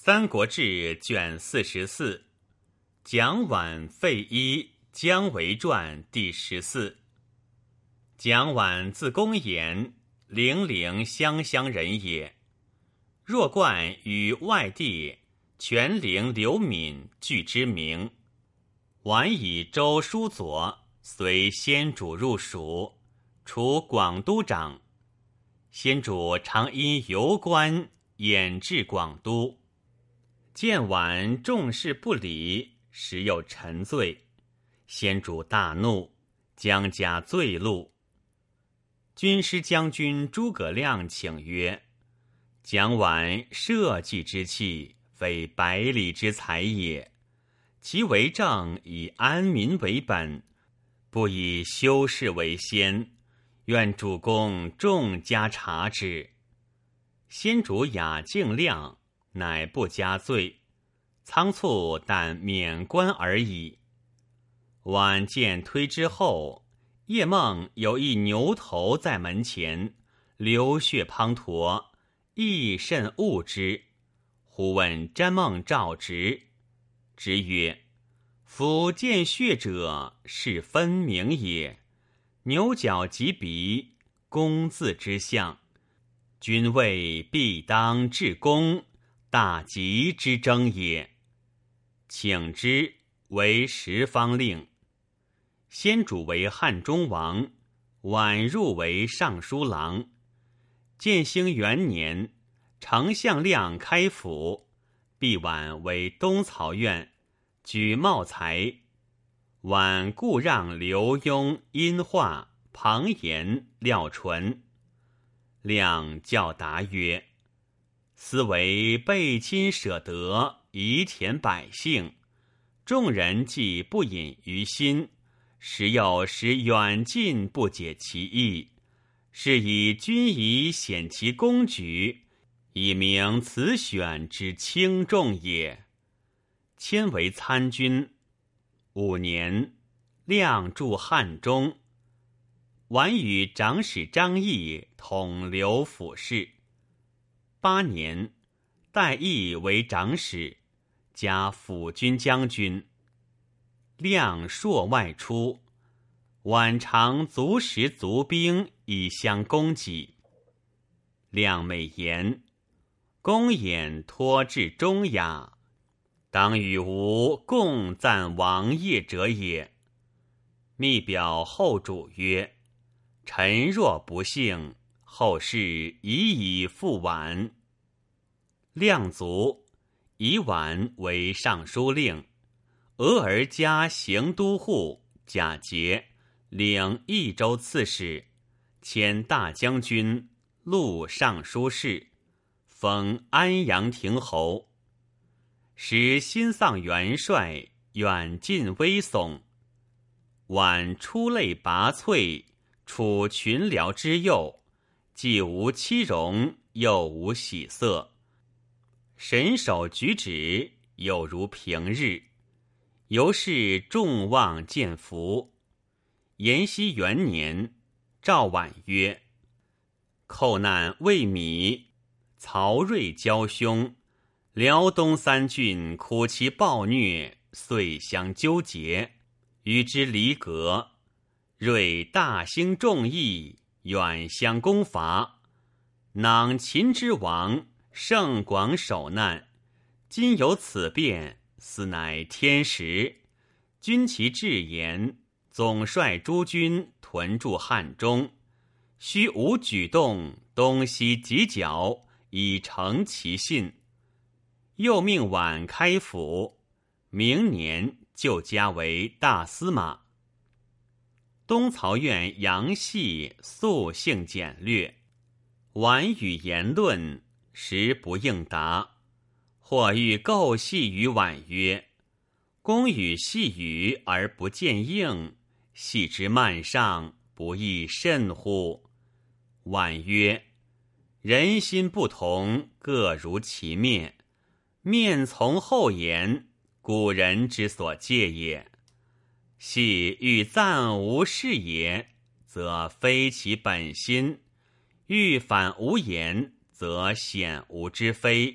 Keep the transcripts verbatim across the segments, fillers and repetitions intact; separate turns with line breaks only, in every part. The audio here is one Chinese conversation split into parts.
三国志》卷四十四，蒋琬废一姜维传第十四。蒋琬字公衍，零陵湘乡人也。弱冠与外弟全陵刘敏俱之名。晚以州书佐，随先主入蜀，除广都长。先主常因游官衍至广都，见晚重事不理，时有陈罪。先主大怒，将加罪录。军师将军诸葛亮请曰：蒋琬社稷之器，非百里之才也。其为政以安民为本，不以修饰为先，愿主公重加察之。先主雅敬亮，乃不加罪，仓促但免官而已。晚见推之后，夜梦有一牛头在门前，流血滂沱，亦甚恶之。忽问占梦召直，直曰：夫见血者，是分明也。牛角及鼻，公字之象，君谓必当至公，大吉之征也。请之，为十方令。先主为汉中王，琬入为尚书郎。建兴元年，丞相亮开府，毕琬为东曹院，举茂才。琬故让刘墉、殷化、庞延、廖纯。亮教答曰：斯为背亲舍德，宜田百姓，众人既不隐于心，时有使远近不解其意，是以君宜显其公举，以明此选之轻重也。迁为参军。五年，亮驻汉中。琬与长史张毅统刘府事。八年，戴毅为长史，加辅军将军。亮朔外出，琬常足食足兵以相供给。亮美言：公衍托至中雅，当与吾共赞王业者也。密表后主曰：臣若不幸，后事已以复琬。亮卒，以琬为尚书令，俄而加行都护、假节，领益州刺史，迁大将军，录尚书事，封安阳亭侯。使新丧元帅，远近威悚。琬出类拔萃，处群僚之右，既无欺容，又无喜色。神手举止，有如平日。由是众望见福。延熙元年，诏琬曰：寇难魏米，曹睿交凶，辽东三郡苦其暴虐，遂相纠结，与之离隔。睿大兴众议，远相攻伐。囊秦之王，盛广守难。今有此变，斯乃天时。君其至言，总率诸军屯驻汉中，须无举动，东西犄角，以成其信。又命琬开府，明年就加为大司马。东曹院杨戏素性简略，琬语言论，时不应答。或欲构戏于琬曰：公与戏语而不见应，戏之慢上，不亦甚乎？琬曰：人心不同，各如其面，面从后言，古人之所戒也。戏欲赞无是也，则非其本心；欲反无言，则显无之非，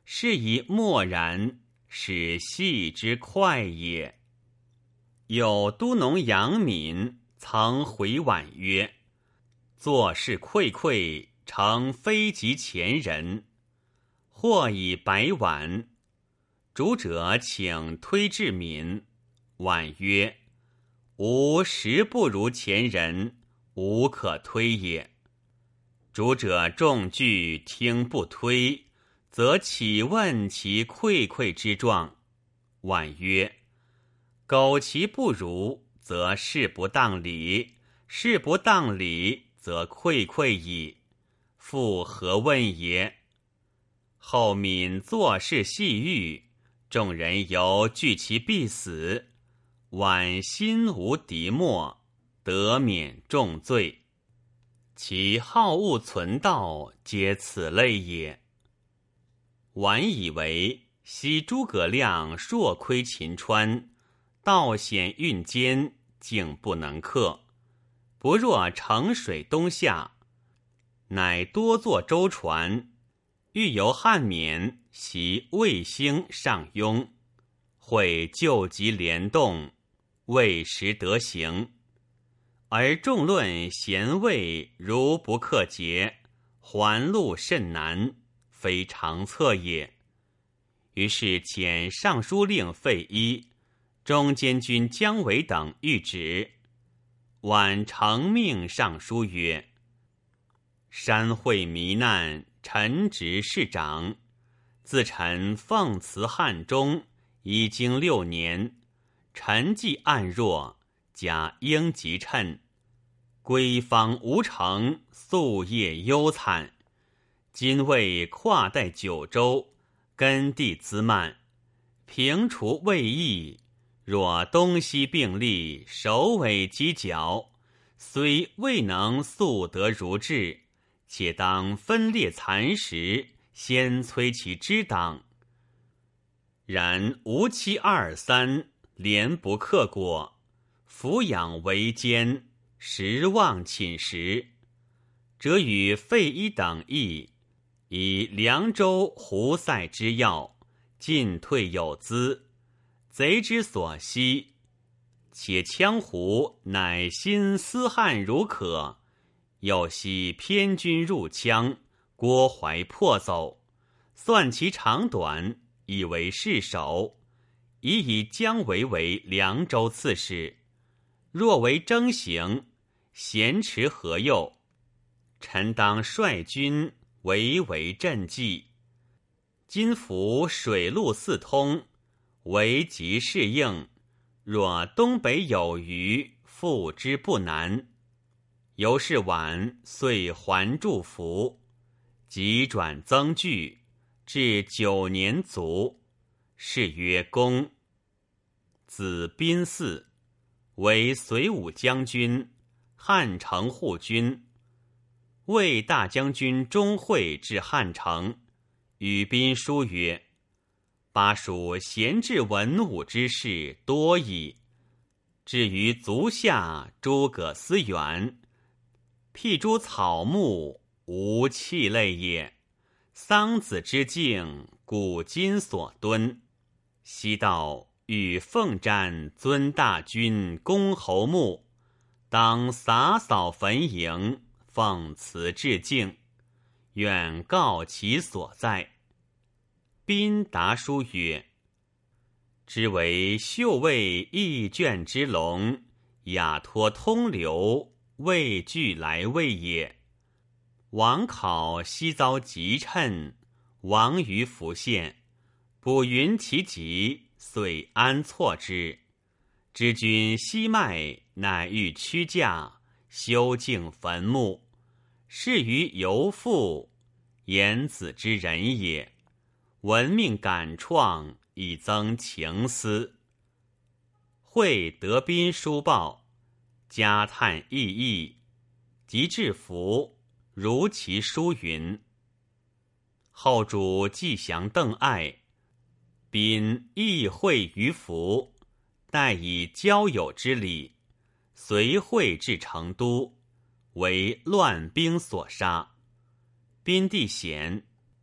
是以默然，使戏之快也。有都农杨敏曾回婉曰：做事愧愧，诚非及前人。或以白婉，主者请推至敏。婉曰：吾实不如前人，无可推也。主者众惧，听不推，则岂问其愧愧之状？婉曰：苟其不如，则事不当理；事不当理，则愧愧矣。复何问也？后敏做事细欲，众人犹惧其必死。婉心无敌没，得免重罪。其好恶存道，皆此类也。婉以为昔诸葛亮硕窥秦川，道险运艰，竟不能克。不若乘水东下，乃多坐舟船，欲由汉沔袭卫星上庸，会救急联动，未时得行。而众论贤魏如不克节，还路甚难，非常策也。于是遣尚书令费祎、中监军姜维等谕旨。婉承命上书曰：山会糜难，臣职事长。自臣奉辞汉中，已经六年，臣既暗弱，假应急趁，归方无成，夙夜忧惨。今为跨代九州，根地滋蔓，平除魏邑。若东西并立，首尾犄角，虽未能速得如志，且当分裂蚕食，先摧其枝党。然吾期二三，连不克果，俯仰为艰，实望寝食。则与费祎等议，以凉州胡塞之要，进退有资。贼之所惜，且羌胡乃心思汉如渴，又惜偏军入羌，郭淮破走，算其长短，以为事首，已以姜维为凉州刺史。若为征行，咸持河右，臣当率军围为阵计。今服水陆四通，为急适应，若东北有余，复之不难。由是晚，遂还驻服，急转增据，至九年卒，谥曰公。子宾嗣，为随武将军、汉城护军。魏大将军钟会至汉城，与宾书曰：巴蜀闲置文武之士多矣，至于足下诸葛思远，辟诸草木，无气类也。桑梓之境，古今所敦。昔道与奉瞻尊大君，公侯墓，当洒扫坟茔，奉辞致敬，愿告其所在。宾答书曰：知为秀卫义卷之龙，雅托通流，畏惧来位也。王考悉遭急趁，亡于浮现，不云其疾，遂安错之。知君息脉，乃欲屈驾，修敬坟墓，是于游父，颜子之人也。闻命感创，以增情思。会得宾书报，加叹异议，及至服，如其书云。后主既降邓艾，宾亦会于服，待以交友之礼，随会至成都，为乱兵所杀。宾弟贤，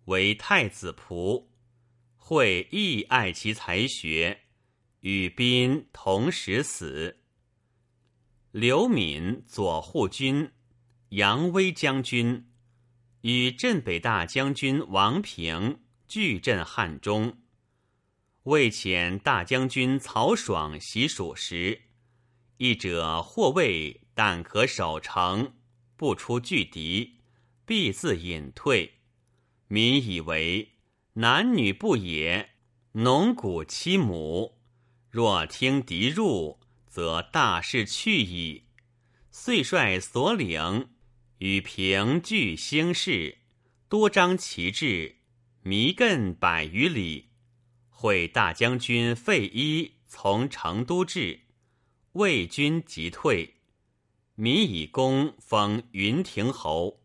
为太子仆。会亦爱其才学，与宾同时死。刘敏左护军、扬威将军，与镇北大将军王平拒镇汉中。魏遣大将军曹爽袭蜀时，一者或谓但可守城，不出拒敌，必自隐退。民以为男女不也，农谷妻母，若听敌入，则大事去矣。遂率所领与平据兴市，多张旗帜，弥亘百余里。会大将军费祎从成都至，魏军即退。民以功封云亭侯。